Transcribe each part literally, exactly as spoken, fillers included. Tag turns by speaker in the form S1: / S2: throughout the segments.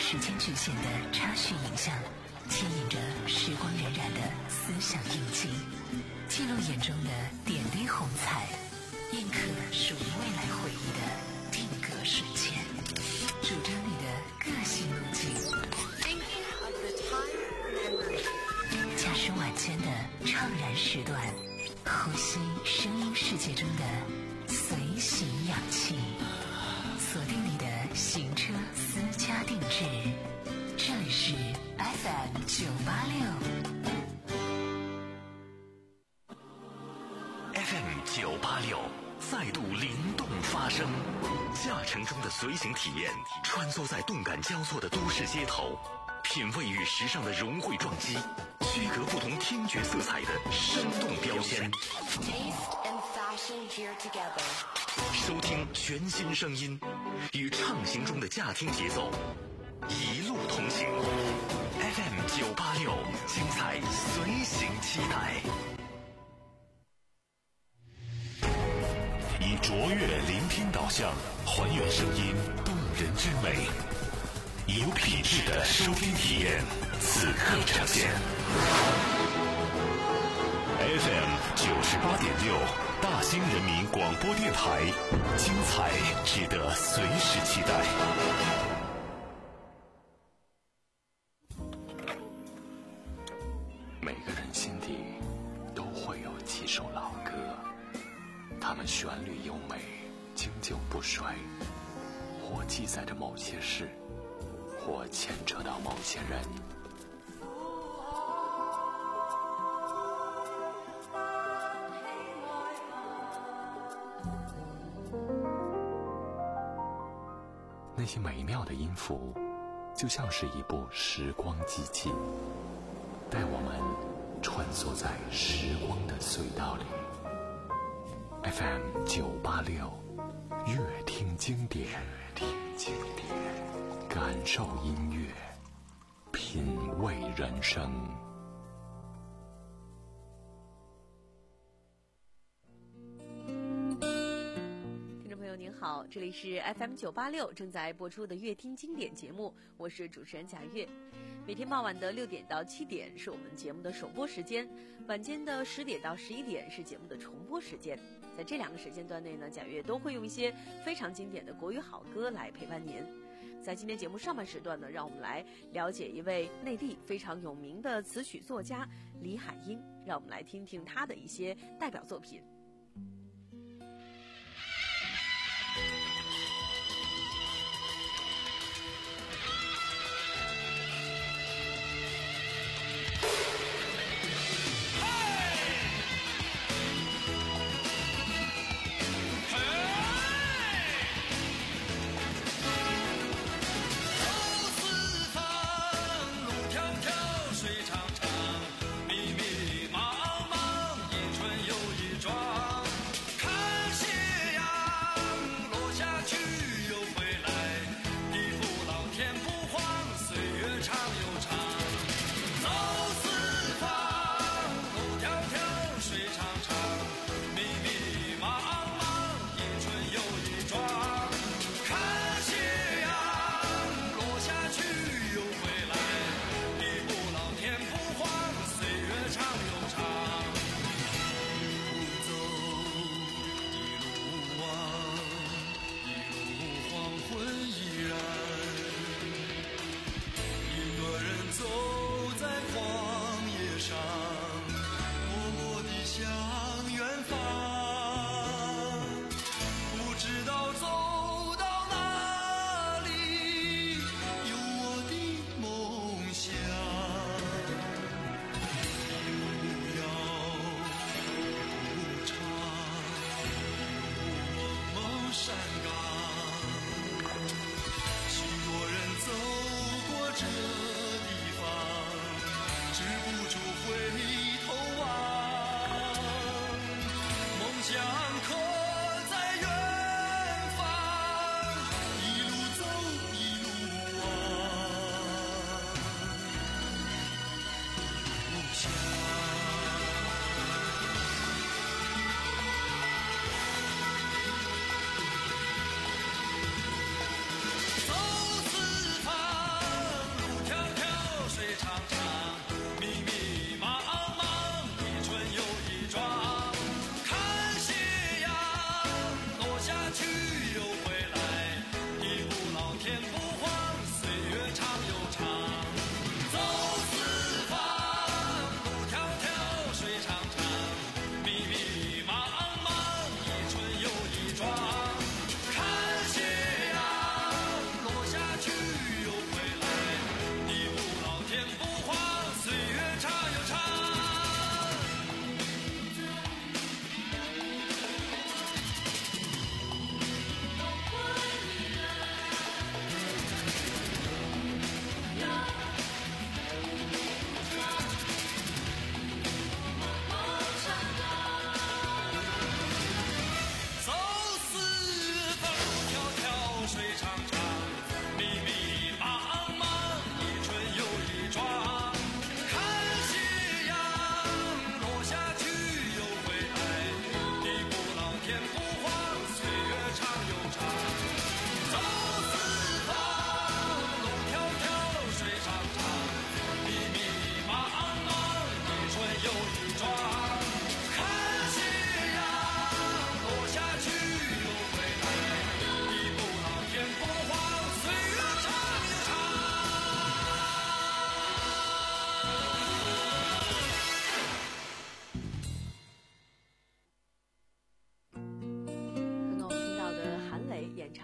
S1: 时间局限的插叙影像，牵引着时光荏苒的思想印记，记录眼中的点滴红彩，印刻属于未来回忆的定格瞬间，主张你的个性路径。驾驶晚间的怅然时段，呼吸声音世界中的随行氧气，锁定你的行车私家定制。这里是 F M 九八六
S2: F M 九八六再度灵动发声，驾乘中的随行体验，穿梭在动感交错的都市街头，品味与时尚的融汇撞击，区隔不同听觉色彩的生动标签。收听全新声音，与畅行中的驾听节奏，一路同行。F M 九八六，精彩随行期待。以卓越聆听导向，还原声音动人之美，以有品质的收听体验，此刻呈现。F M 九十八点六，大兴人民广播电台，精彩值得随时期待。
S3: 每个人心底都会有几首老歌，它们旋律优美，经久不衰，或记载着某些事，或牵扯到某些人。那些美妙的音符，就像是一部时光机器，带我们穿梭在时光的隧道里。F M 九八六，乐听经典，听经典，感受音乐，品味人生。
S4: 您好，这里是 F M 九八六正在播出的乐听经典节目，我是主持人贾月。每天傍晚的六点到七点是我们节目的首播时间，晚间的十点到十一点是节目的重播时间。在这两个时间段内呢，贾月都会用一些非常经典的国语好歌来陪伴您。在今天节目上半时段呢，让我们来了解一位内地非常有名的词曲作家李海英，让我们来听听他的一些代表作品。
S5: 水长长，密密茫茫，一春又一转。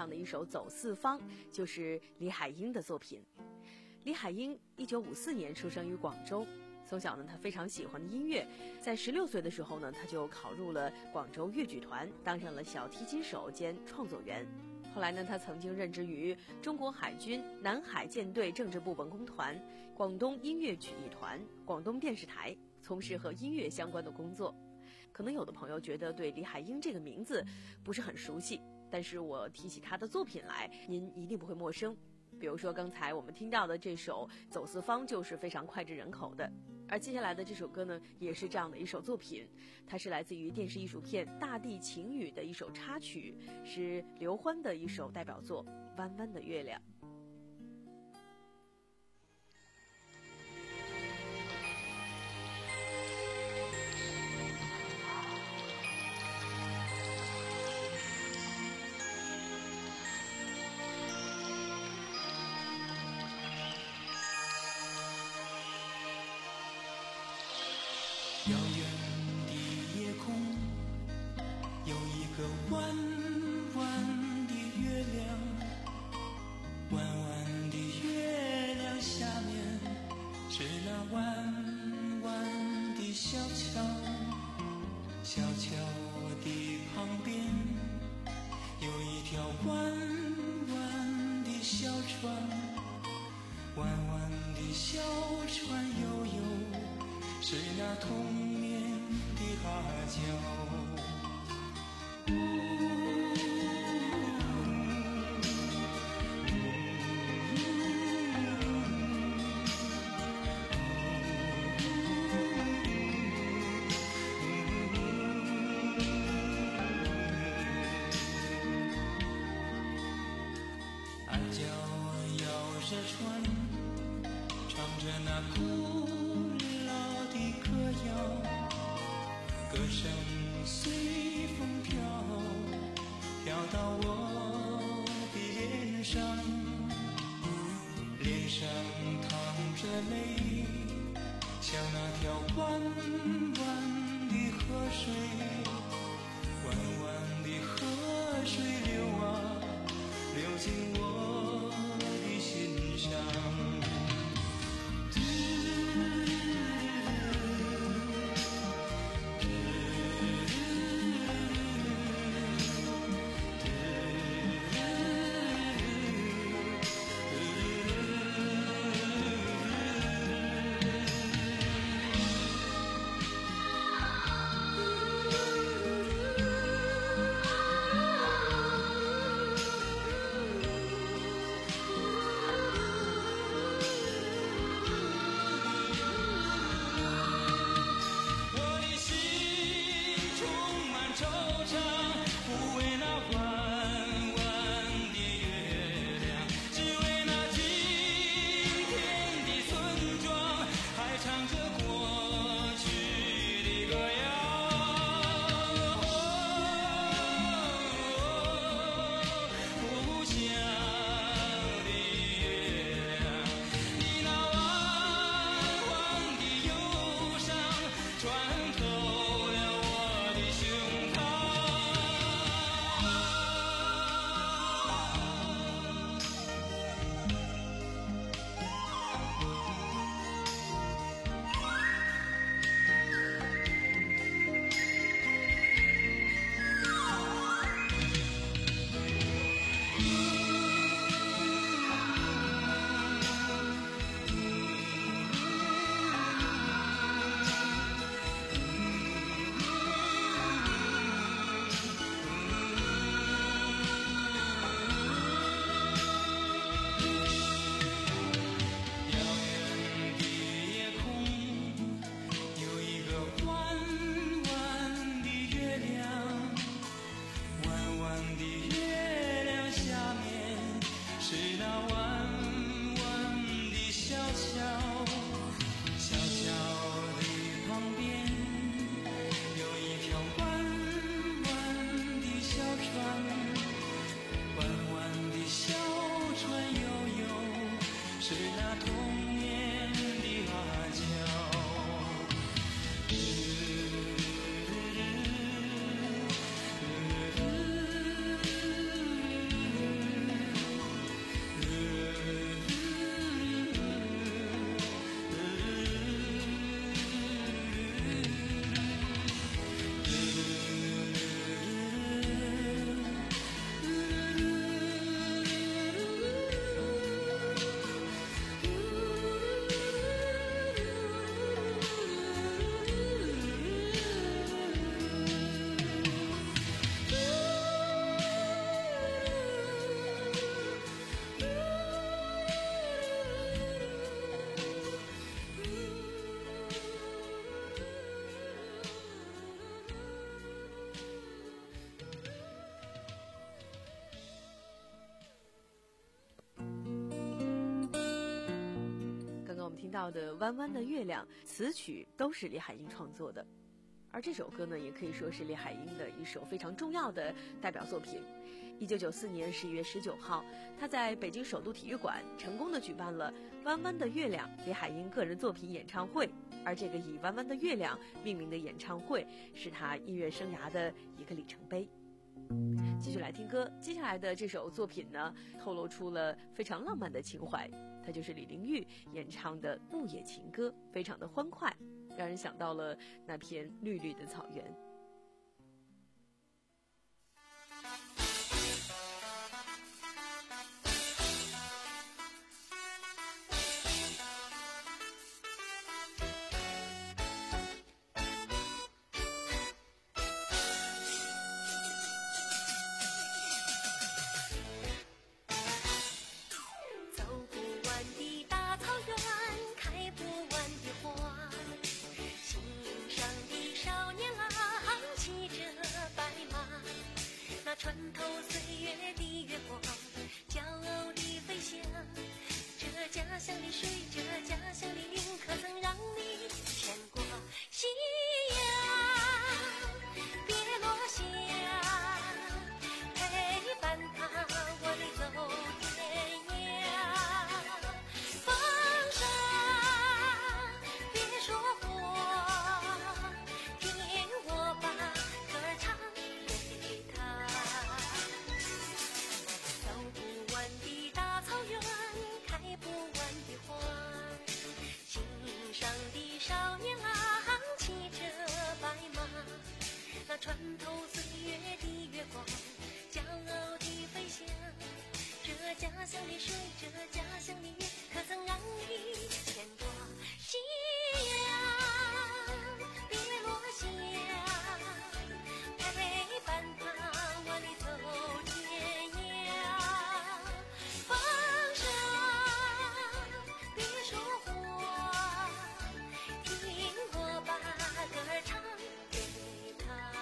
S4: 唱的一首《走四方》就是李海英的作品。李海英一九五四年出生于广州，从小呢，他非常喜欢音乐，在十六岁的时候呢，他就考入了广州粤剧团，当上了小提琴手兼创作员。后来呢，他曾经任职于中国海军南海舰队政治部文工团、广东音乐曲艺团、广东电视台，从事和音乐相关的工作。可能有的朋友觉得对李海英这个名字不是很熟悉，但是我提起他的作品来，您一定不会陌生。比如说刚才我们听到的这首《走四方》就是非常脍炙人口的，而接下来的这首歌呢，也是这样的一首作品，它是来自于电视艺术片《大地情语》的一首插曲，是刘欢的一首代表作《弯弯的月亮》。
S5: 遥远的夜空有一个弯弯的月亮，弯弯的月亮下面是那弯弯的小桥，小桥的旁边有一条弯弯的小船，弯弯的小船悠悠是那童年的阿娇。阿娇摇着船，唱着那古老的歌谣，歌声随风飘，飘到我的脸上，脸上淌着泪，像那条弯弯的河水，弯弯的河水流啊流进我的心上。
S4: 听到的《弯弯的月亮》，词曲都是李海英创作的。而这首歌呢，也可以说是李海英的一首非常重要的代表作品。一九九四年十一月十九号，他在北京首都体育馆成功的举办了《弯弯的月亮》李海英个人作品演唱会。而这个以《弯弯的月亮》命名的演唱会，是他音乐生涯的一个里程碑。继续来听歌，接下来的这首作品呢，透露出了非常浪漫的情怀，它就是李玲玉演唱的《牧野情歌》，非常的欢快，让人想到了那片绿绿的草原。
S6: 穿透岁月的月光，骄傲地飞翔。这家乡的水，这家乡的云，可曾让你牵挂？夕阳别落下，陪伴他我的走天涯。风沙别说话，听我把歌儿唱给他。开不完的花，心上的少年郎骑着白马，那穿透岁月的月光，骄傲地飞翔。这家乡的水，这家乡的月，可曾让你牵挂？夕阳别落下，陪伴他我的走天涯。风沙别说话，听我把歌儿唱给他。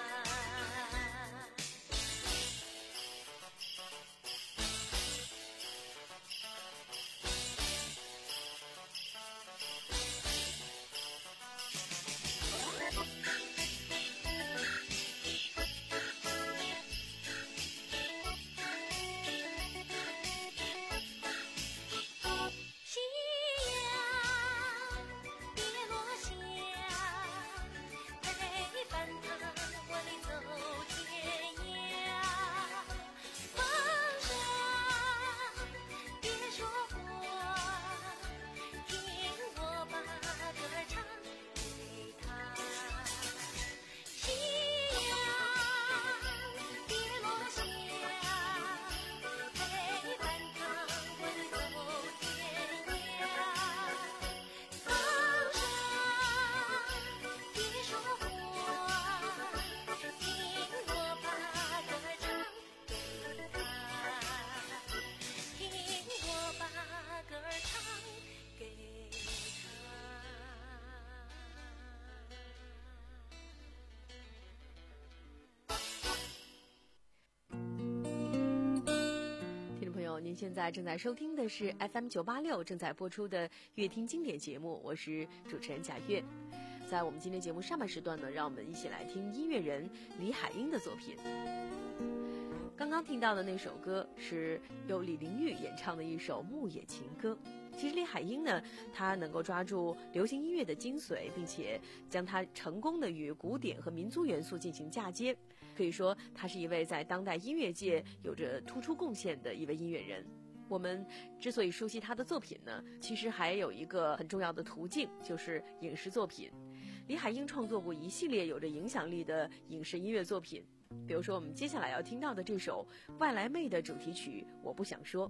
S4: 您现在正在收听的是 F M 九八六正在播出的乐听经典节目，我是主持人贾月。在我们今天节目上半时段呢，让我们一起来听音乐人李海英的作品。刚刚听到的那首歌是由李玲玉演唱的一首《牧野情歌》。其实李海英呢，她能够抓住流行音乐的精髓，并且将它成功的与古典和民族元素进行嫁接，可以说她是一位在当代音乐界有着突出贡献的一位音乐人。我们之所以熟悉她的作品呢，其实还有一个很重要的途径，就是影视作品。李海英创作过一系列有着影响力的影视音乐作品，比如说我们接下来要听到的这首《外来妹》的主题曲《我不想说》。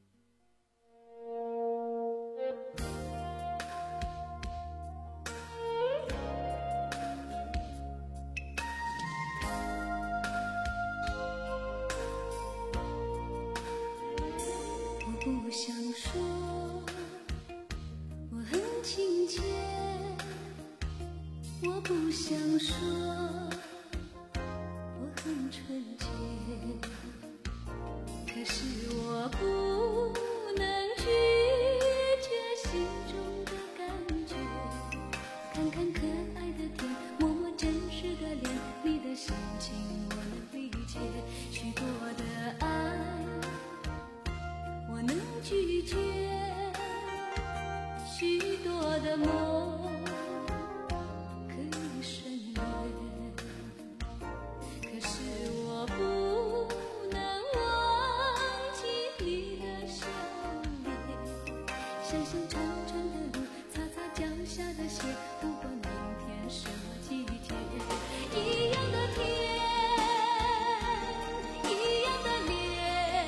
S6: 不想说，我很亲切。我不想说，我很纯洁。可是我不能拒绝心中的感
S7: 相信长长的路，擦擦脚下的鞋，不管明天什么季节，一样的天，一样的脸，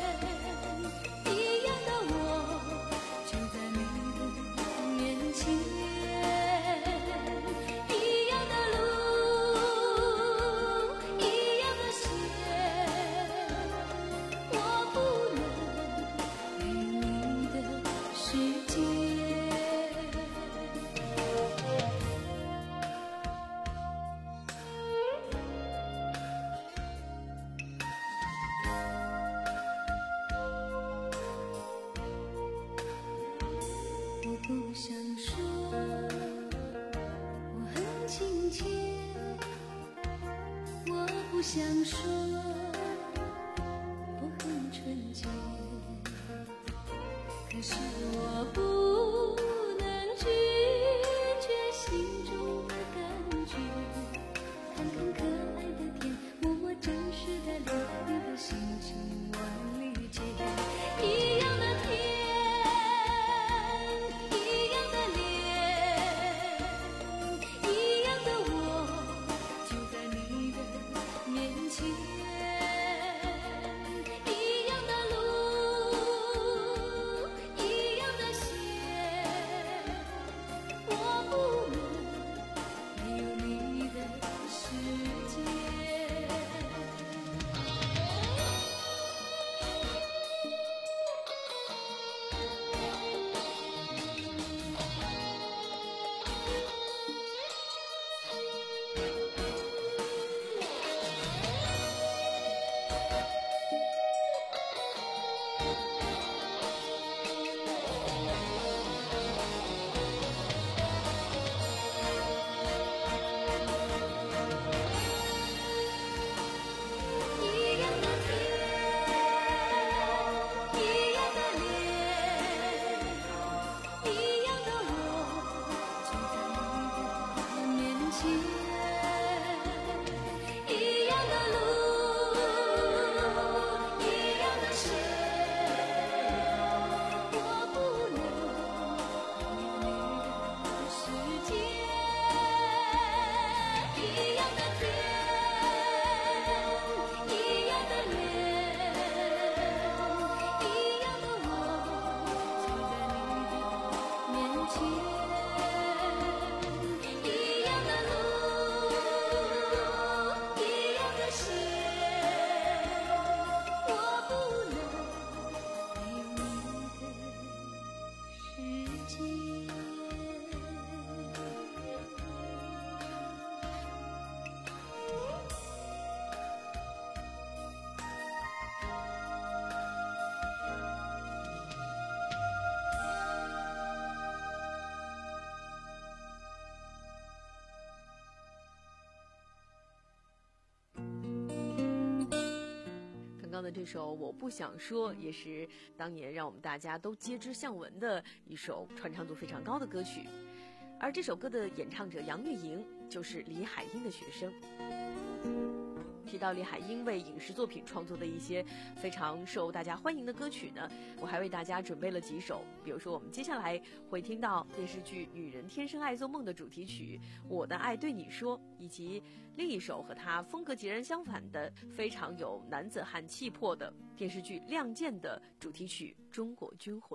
S7: 一样的我，就在你的面前，一样的路，一样的鞋，我不能陪你的世界。我不想说我很亲切，我不想说我很纯洁，可是我不能拒绝心中的感觉，看看可爱的天，摸摸真实的脸，你的心情我理解，一样的天，一样的脸，一样的我，就在你的面前，一样的路，一样的鞋，我不能没有你的世界。一样的天，一样的脸，一样的我，就在你的面前，一样的路，一样的鞋，我不能没有你的世界，一样的天。一样的脸，一样的我，就在你的面前，一样的路，一样的鞋，我不能没有你的世界。
S4: 刚刚的这首《我不想说》也是当年让我们大家都皆知巷闻的一首传唱度非常高的歌曲，而这首歌的演唱者杨钰莹就是李海英的学生。提到李海英为影视作品创作的一些非常受大家欢迎的歌曲呢，我还为大家准备了几首，比如说我们接下来会听到电视剧《女人天生爱做梦》的主题曲《我的爱对你说》，以及另一首和它风格截然相反的非常有男子汉气魄的电视剧《亮剑》的主题曲《中国军魂》。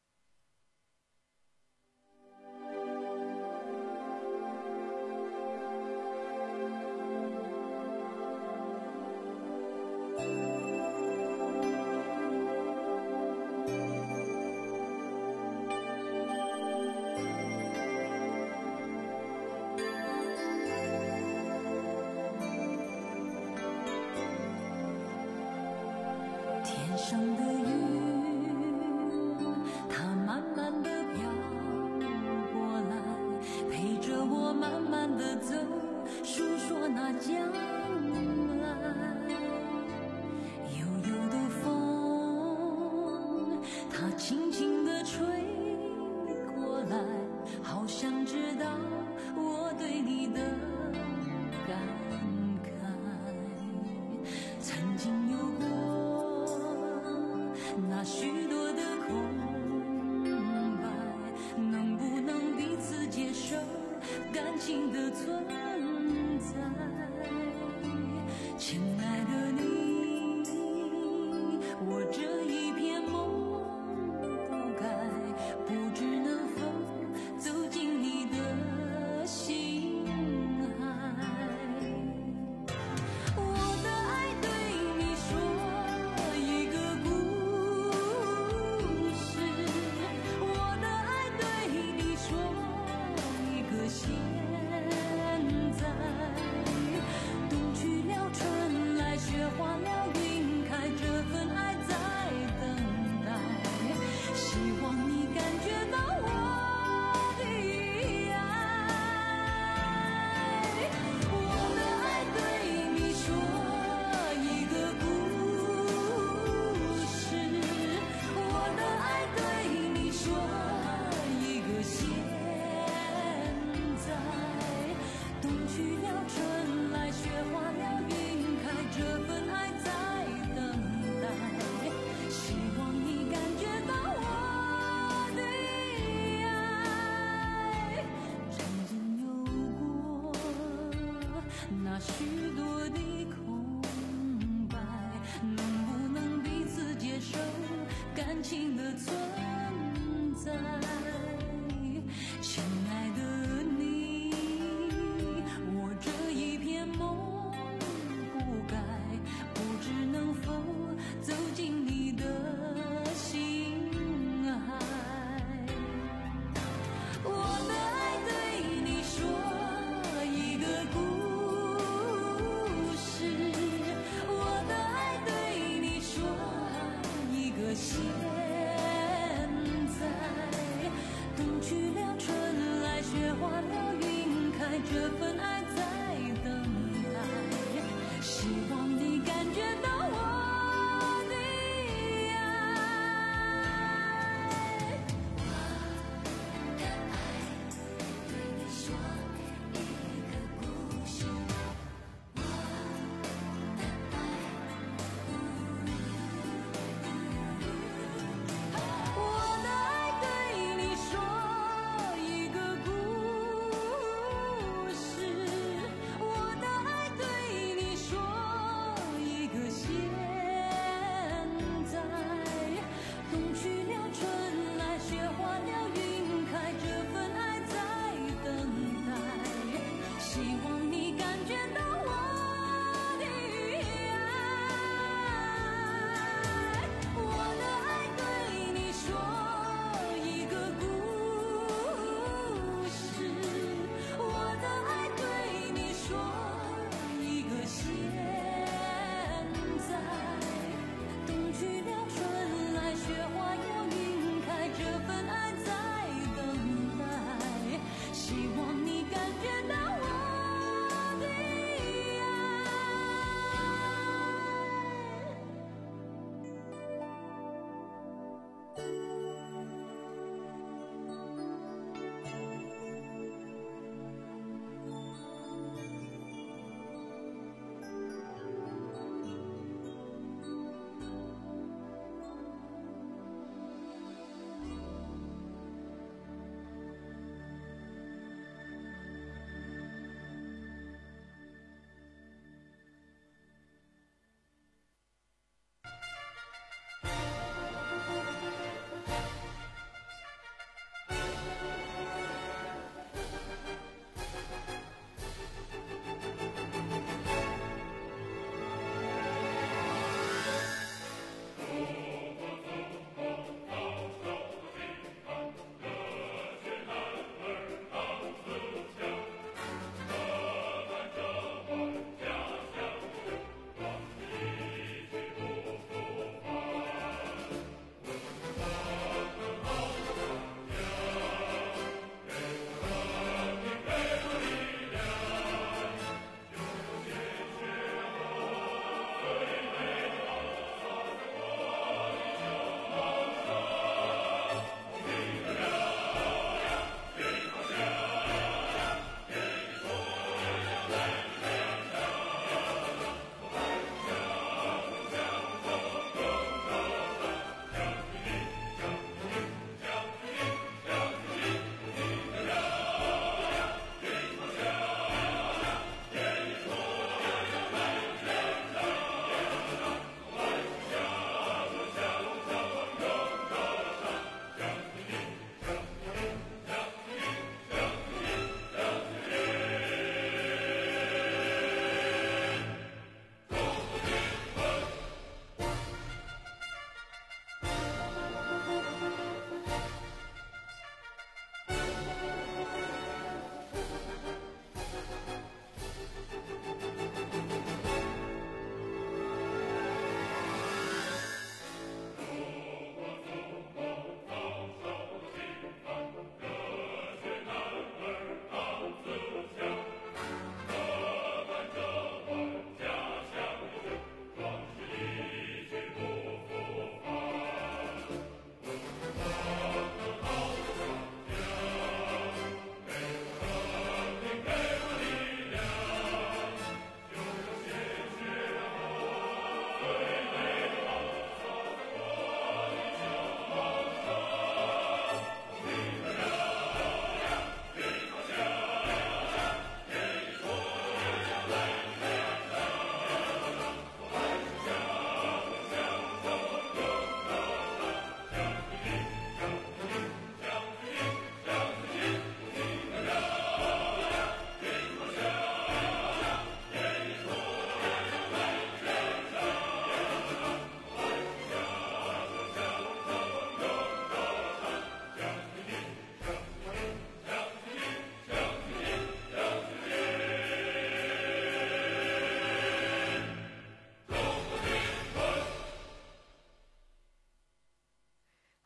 S7: 天上的云，它慢慢地飘过来，陪着我慢慢地走，诉说那将来。悠悠的风，它轻轻地吹过来，好像知道我对你的感慨。曾经有过那许多的空情的存在。亲爱的你，我这一片梦不该，不知能否走进你的心海。我的爱对你说一个故事，我的爱对你说一个现在。冬去了春来雪化了云开，这份爱在等待，希望你感觉到我的爱。我的爱对你说一个故事，我的爱对你说一个现在。冬去了春来雪化了云开，这份爱在等待，希望你感觉到我的爱。曾经有过那许多的空白，能不能彼此接受感情的存在？亲爱的你，我这一片梦不该，不知能否走进你的心海。我的爱对你说一个故事，我的爱对你说一个现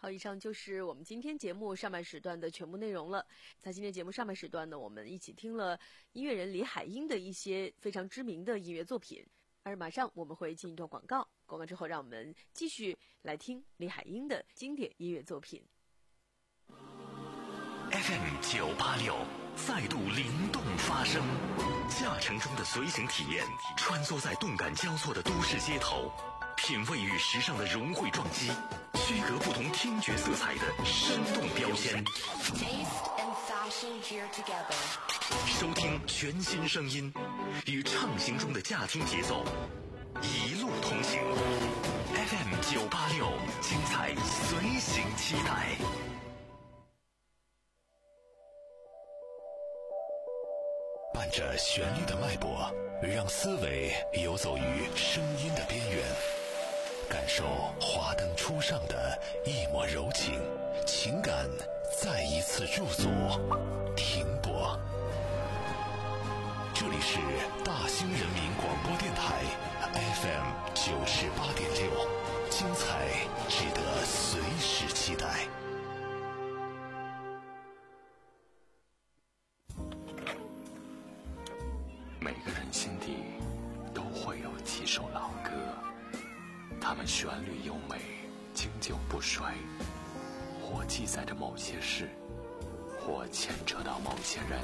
S4: 好，以上就是我们今天节目上半时段的全部内容了。在今天节目上半时段呢，我们一起听了音乐人李海英的一些非常知名的音乐作品。而马上我们会进一段广告，广告之后让我们继续来听李海英的经典音乐作品。
S2: F M 九八六再度灵动发声，驾乘中的随行体验，穿梭在动感交错的都市街头，品味与时尚的融汇撞击，区隔不同听觉色彩的生动标签。收听全新声音，与畅行中的驾听节奏，一路同行。F M 九八六，精彩随行期待。
S8: 伴着旋律的脉搏，让思维游走于声音的边缘，感受华灯初上的一抹柔情，情感再一次入组，停泊。这里是大兴人民广播电台 F M 九十八点六，精彩值得随时期待。
S3: 每个人心底都会有几首老歌，它们旋律优美，经久不衰，或记载着某些事，或牵扯到某些人。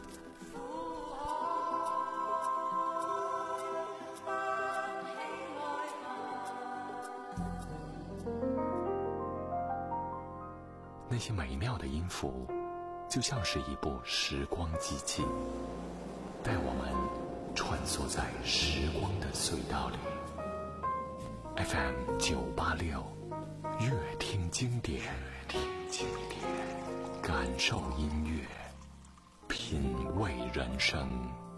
S3: 那些美妙的音符，就像是一部时光机器，带我们穿梭在时光的隧道里。 F M 九八六，乐听经典，听经典，感受音乐，品味人生。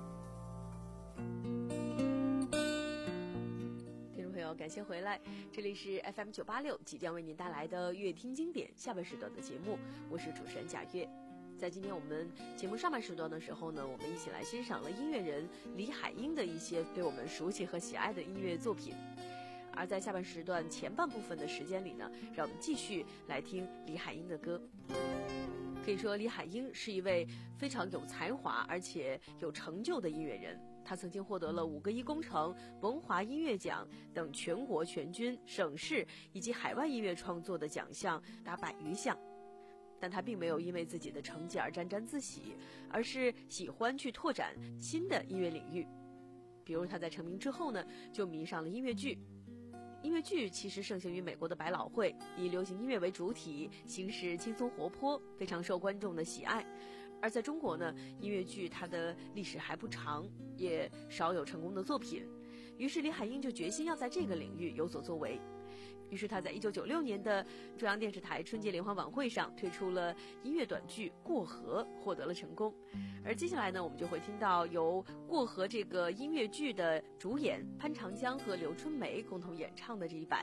S4: 听众朋友，感谢回来，这里是 F M 九八六即将为您带来的乐听经典下半时段的节目，我是主持人贾月。在今天我们节目上半时段的时候呢，我们一起来欣赏了音乐人李海英的一些对我们熟悉和喜爱的音乐作品。而在下半时段前半部分的时间里呢，让我们继续来听李海英的歌。可以说李海英是一位非常有才华而且有成就的音乐人，他曾经获得了五个一工程、文华音乐奖等全国全军、省市以及海外音乐创作的奖项达百余项。但他并没有因为自己的成绩而沾沾自喜，而是喜欢去拓展新的音乐领域。比如他在成名之后呢，就迷上了音乐剧。音乐剧其实盛行于美国的百老汇，以流行音乐为主体，形式轻松活泼，非常受观众的喜爱。而在中国呢，音乐剧它的历史还不长，也少有成功的作品。于是李海英就决心要在这个领域有所作为。于是他在一九九六年的中央电视台春节联欢晚会上推出了音乐短剧《过河》，获得了成功。而接下来呢，我们就会听到由《过河》这个音乐剧的主演潘长江和刘春梅共同演唱的这一版。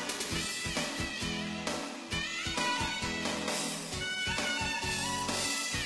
S5: 过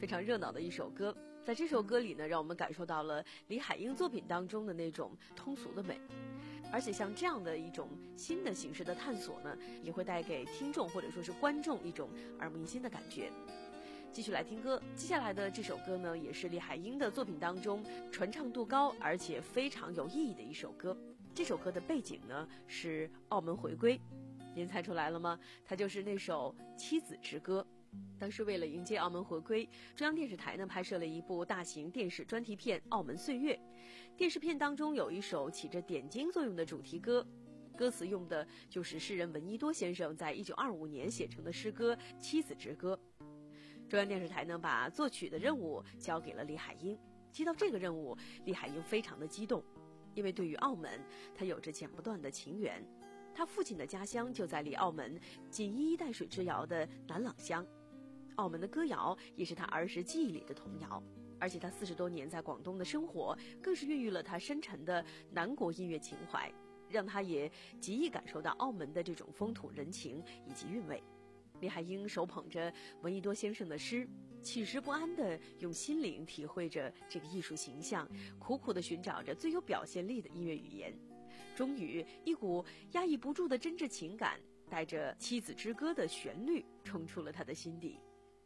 S4: 非常热闹的一首歌。在这首歌里呢，让我们感受到了李海英作品当中的那种通俗的美。而且像这样的一种新的形式的探索呢，也会带给听众或者说是观众一种耳目一新的感觉。继续来听歌，接下来的这首歌呢，也是李海英的作品当中传唱度高而且非常有意义的一首歌。这首歌的背景呢是澳门回归，您猜出来了吗？它就是那首《妻子之歌》。当时为了迎接澳门回归，中央电视台呢拍摄了一部大型电视专题片《澳门岁月》。电视片当中有一首起着点睛作用的主题歌，歌词用的就是诗人闻一多先生在一九二五年写成的诗歌《妻子之歌》。中央电视台呢把作曲的任务交给了李海英。接到这个任务，李海英非常的激动，因为对于澳门，他有着剪不断的情缘。他父亲的家乡就在离澳门仅一衣带水之遥的南朗乡。澳门的歌谣也是他儿时记忆里的童谣，而且他四十多年在广东的生活，更是孕育了他深沉的南国音乐情怀，让他也极易感受到澳门的这种风土人情以及韵味。李海英手捧着闻一多先生的诗，寝食不安地用心灵体会着这个艺术形象，苦苦地寻找着最有表现力的音乐语言。终于，一股压抑不住的真挚情感，带着《妻子之歌》的旋律冲出了他的心底。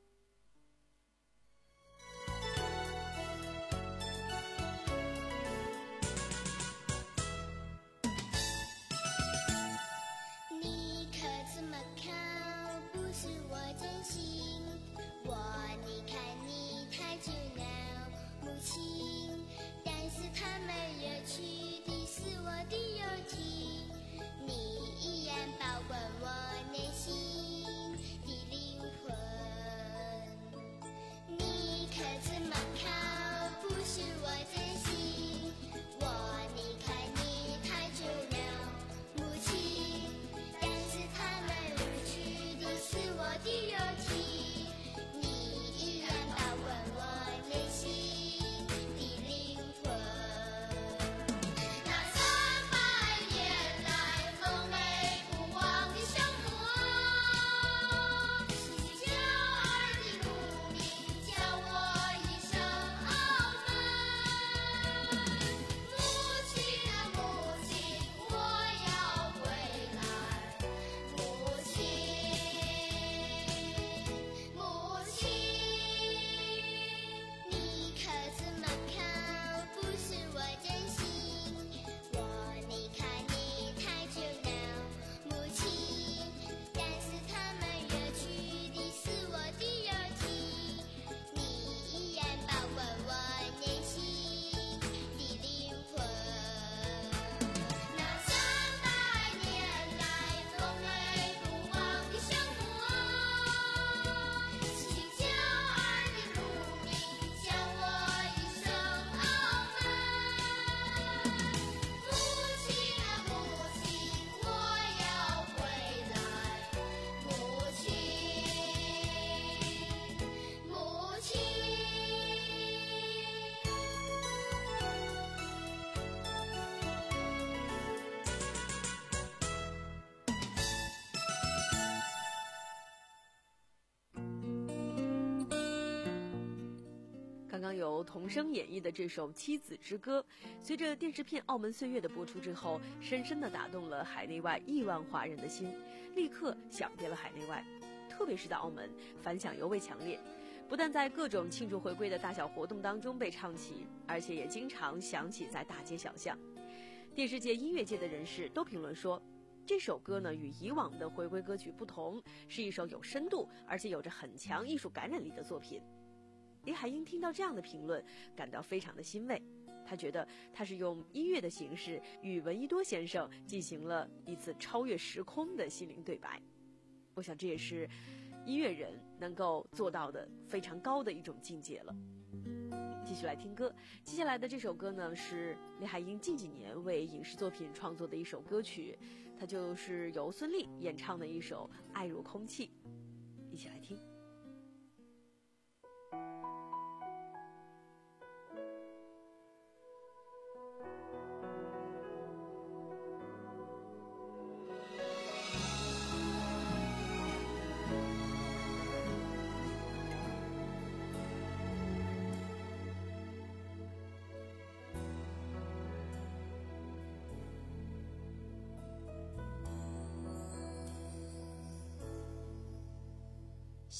S4: 刚刚由童声演绎的这首《妻子之歌》，随着电视片《澳门岁月》的播出之后，深深地打动了海内外亿万华人的心，立刻响遍了海内外。特别是在澳门，反响尤为强烈，不但在各种庆祝回归的大小活动当中被唱起，而且也经常响起在大街小巷。电视界、音乐界的人士都评论说，这首歌呢与以往的回归歌曲不同，是一首有深度而且有着很强艺术感染力的作品。李海英听到这样的评论，感到非常的欣慰。他觉得他是用音乐的形式与闻一多先生进行了一次超越时空的心灵对白。我想这也是音乐人能够做到的非常高的一种境界了。继续来听歌，接下来的这首歌呢是李海英近几年为影视作品创作的一首歌曲，它就是由孙俪演唱的一首《爱如空气》，一起来听。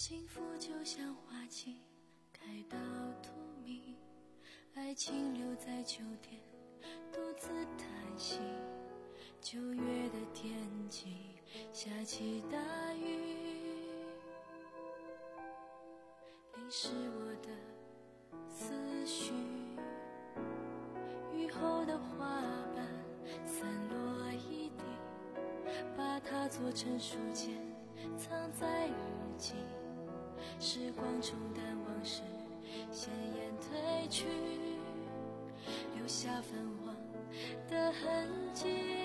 S9: 幸福就像花期开到荼蘼，爱情留在秋天独自叹息。九月的天气下起大雨，淋湿我的思绪。雨后的花瓣散落一地，把它做成书签藏在日记。时光冲淡往事，鲜艳褪去，留下泛黄的痕迹。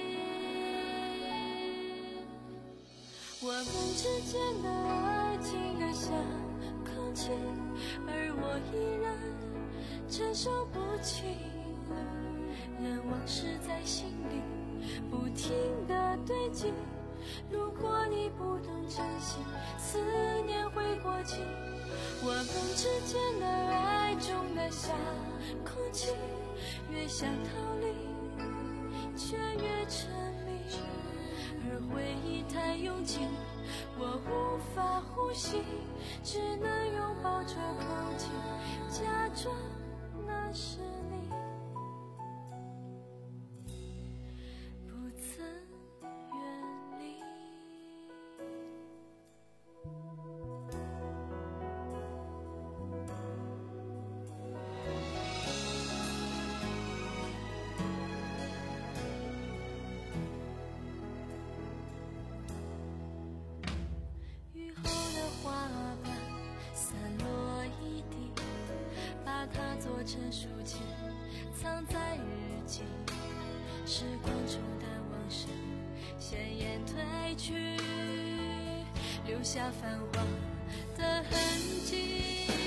S9: 我们之间的爱情热像空气，而我依然承受不起。任往事在心里不停地堆积，如果你不懂珍惜，思念会过期。我们之间的爱重得像空气，越想逃离却越沉迷，而回忆太拥挤，我无法呼吸，只能拥抱着空气，假装那是你，不曾远离。雨后的花瓣散落一地，把它做成书签藏在日记。时光冲淡往事，鲜艳褪去，留下泛黄的痕迹。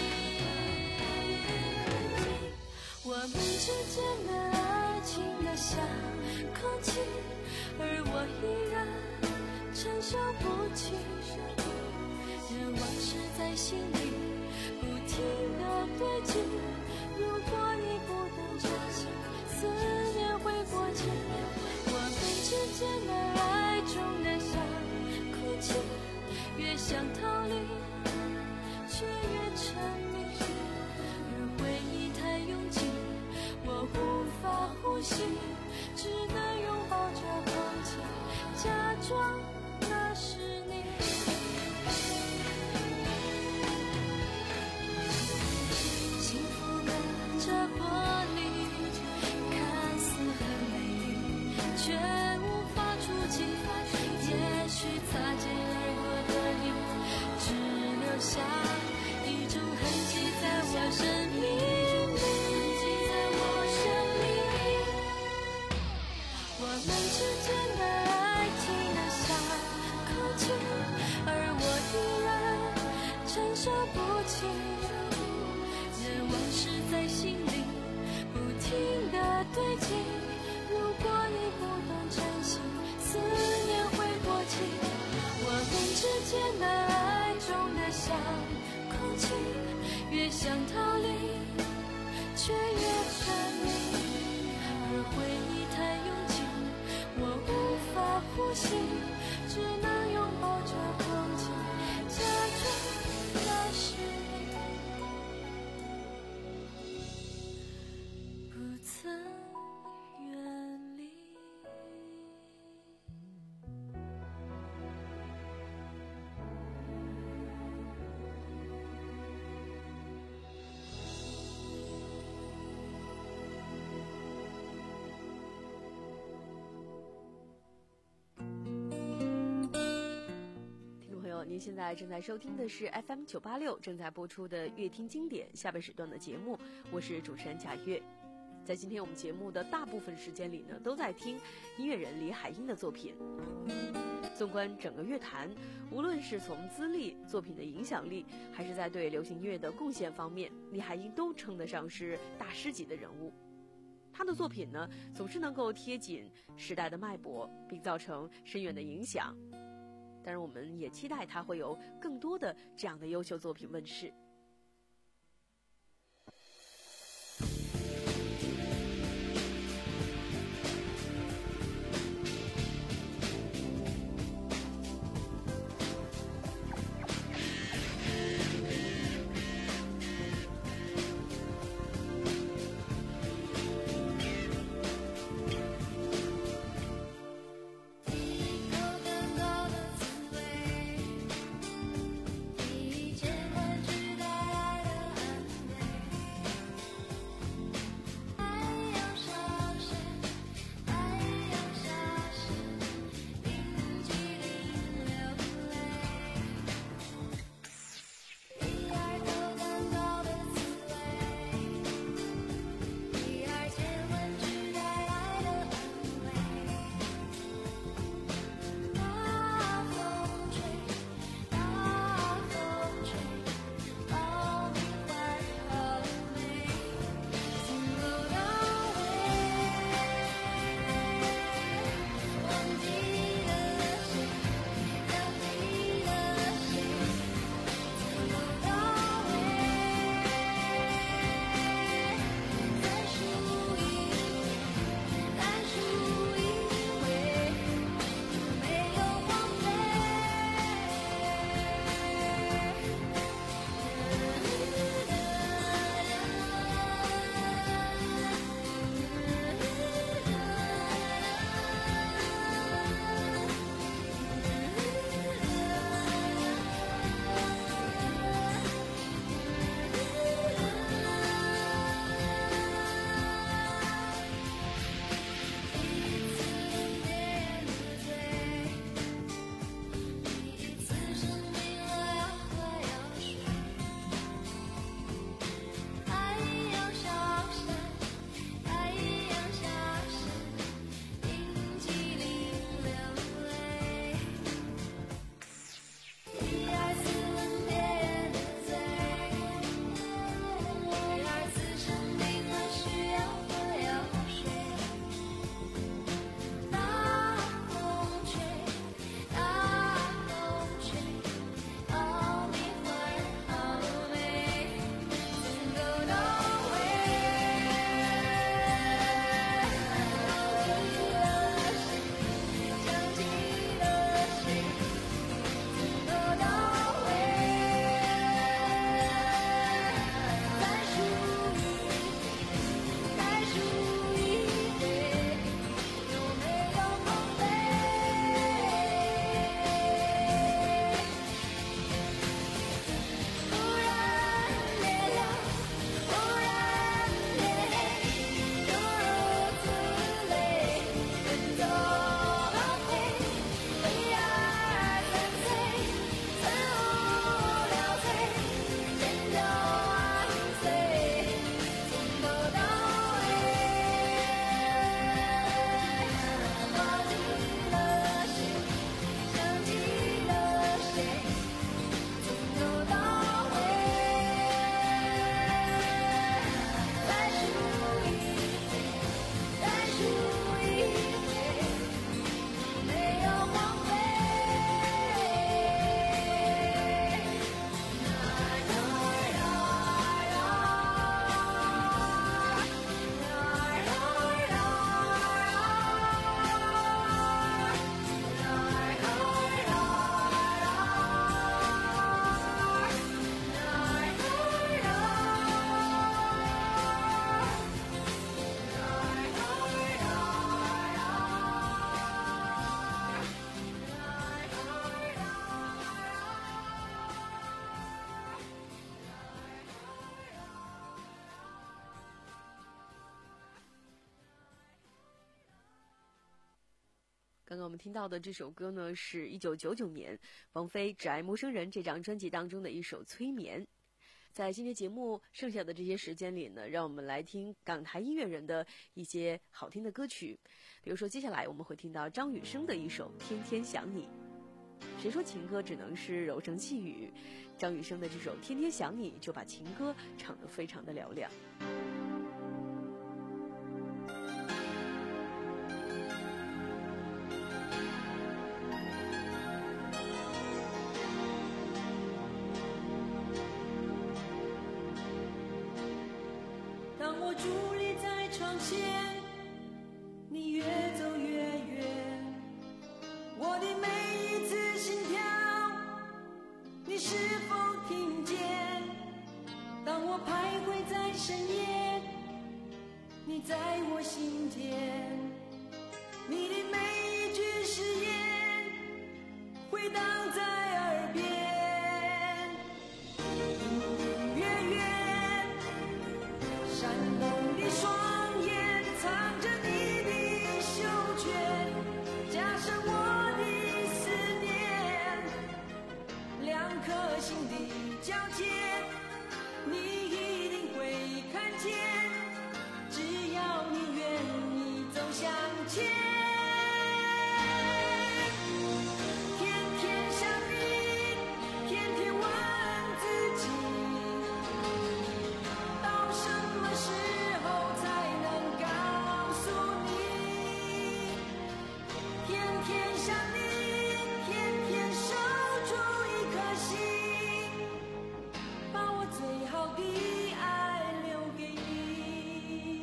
S9: 我们之间的爱情热像空气，而我依然承受不起。任往事在心里不停地堆积，如果你不懂珍惜，思念会过期。我们之间的爱重得像空气，越想逃离却越沉迷，而回忆太拥挤，我无法呼吸，只能拥抱着空气，假装那是你。幸福隔着玻璃，看似很美丽，却无法触及。也许擦肩而过的你，只留下一种痕迹在我生命里，在我生命。我们之间的爱情热像空气，而我依然承受不起。任往事在心里不停地堆积，如果你不懂珍惜，思念会过期。我们之间的爱重得像空气，越想逃离却越沉迷，而回忆太拥挤，我无法呼吸，只能拥抱着空气，假装那是你，不曾远离。
S4: 听众朋友，您现在正在收听的是 F M 九八六正在播出的乐听经典下半时段的节目，我是主持人贾月。在今天我们节目的大部分时间里呢，都在听音乐人李海英的作品。纵观整个乐坛，无论是从资历、作品的影响力，还是在对流行音乐的贡献方面，李海英都称得上是大师级的人物。他的作品呢，总是能够贴紧时代的脉搏，并造成深远的影响。当然，我们也期待他会有更多的这样的优秀作品问世。 刚刚我们听到的这首歌呢，是一九九九年王菲《只爱陌生人》这张专辑当中的一首《催眠》。在今天节目剩下的这些时间里呢，让我们来听港台音乐人的一些好听的歌曲。比如说接下来我们会听到张雨生的一首《天天想你》。谁说情歌只能是柔声细语？张雨生的这首《天天想你》就把情歌唱得非常的嘹亮。
S9: 当我伫立在窗前，你越走越远，我的每一次心跳，你是否听见？当我徘徊在深夜，你在我心间，你的每一句誓言回荡在耳边，隐隐约约闪动的双眼藏着你的袖卷，加深我的思念，两颗心的交界，你一定会看见，只要你愿意走向前。天天想你，天天问自己，到什么时候才能告诉你？天天想你，天天守住一颗心，把我最好的爱留给你。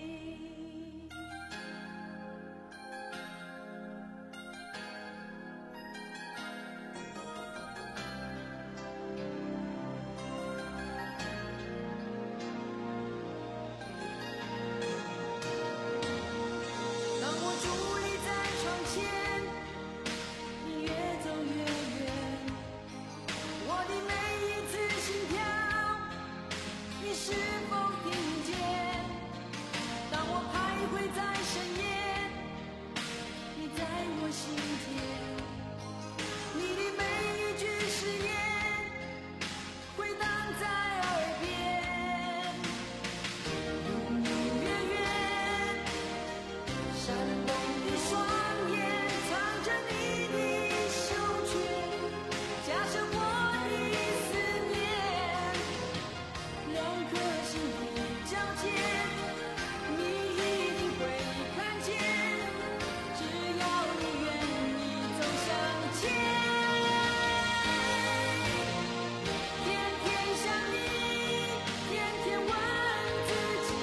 S9: 当我伫立在窗前，你越走越远，我的每一次心跳，你是否听见？当我徘徊在深夜，你在我心间，你的每一句誓言回荡在耳边，隐隐约约闪动的双眼藏着你的袖卷，加深我的思念，两颗心的交界，你一定会看见，只要你愿意走向前。天天想你，天天问自己，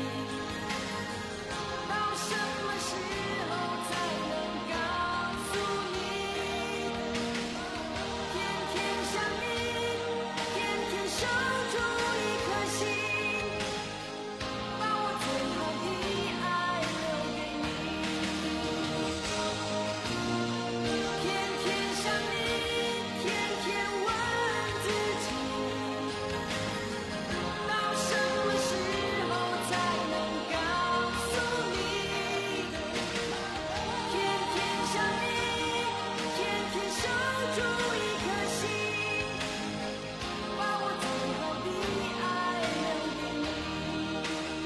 S9: 到什么时候才能告诉你？天天想你，天天守住一颗心，把我最好的爱留给你。天天想你，天天问自己，到什么时候才能告诉你？天天想你，天天守住一颗心，把我最好的爱留给你。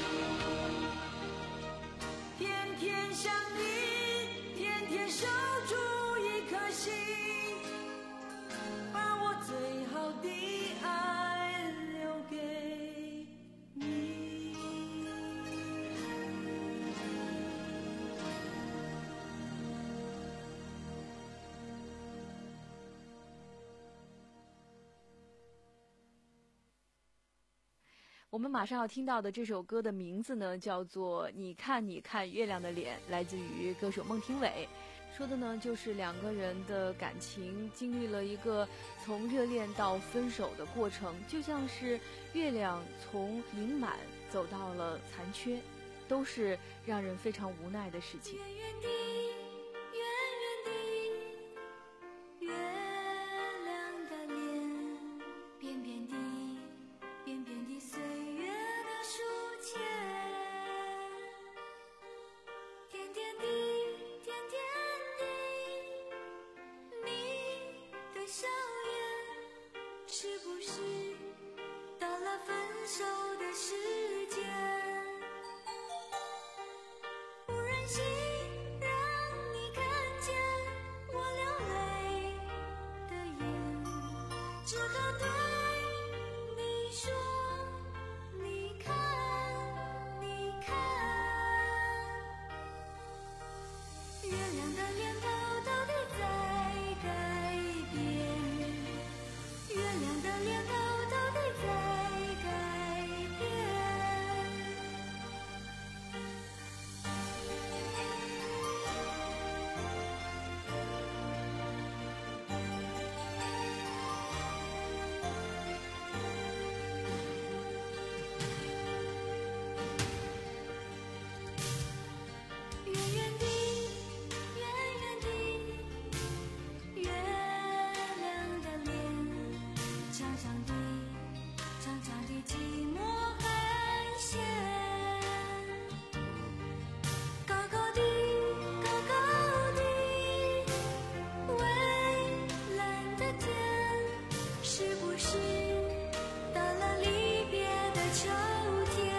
S9: 天天想你，天天守住一颗心，把我最好的爱留给你。
S4: 我们马上要听到的这首歌的名字呢，叫做《你看你看月亮的脸》，来自于歌手孟庭苇。说的呢，就是两个人的感情经历了一个从热恋到分手的过程，就像是月亮从盈满走到了残缺，都是让人非常无奈的事情。
S9: 远远的，远远的，月亮的脸，扁扁的，扁扁的岁月的书签，甜甜的，甜甜的。 心，让你看见我流泪的眼，只好对你说，你看，你看，月亮的脸头到底在改变，月亮的脸头到底在改变。远远地，远远地，月亮的脸，长长的，长长的寂寞很咸。高高的，高高的，蔚蓝的天，是不是到了离别的秋天？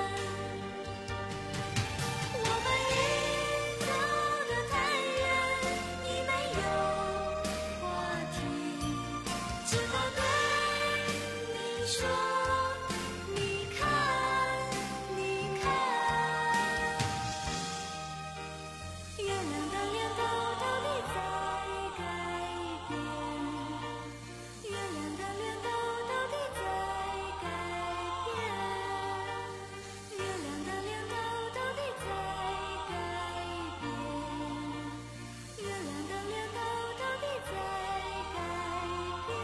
S9: 我们已走得太远，你没有话题，只好对你说，你看，你看，月亮的脸头到底在改变，月亮的脸头到底在改变，月亮的脸头到底在改变，月亮的脸头到底在改变。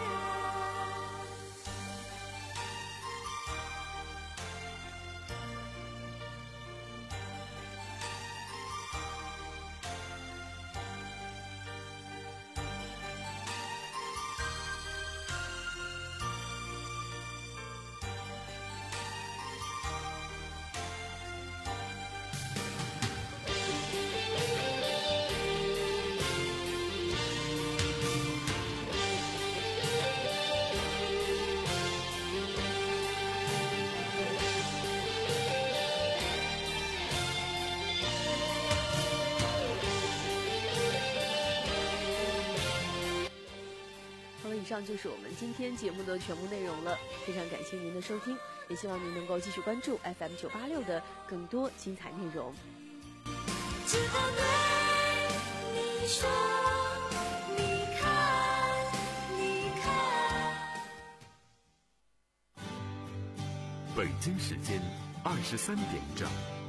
S4: 好了，以上就是我们今天节目的全部内容了，非常感谢您的收听，也希望您能够继续关注 F M 九八六的更多精彩内容。
S9: 只好对你说，你看，你看。
S3: 北京时间二十三点整。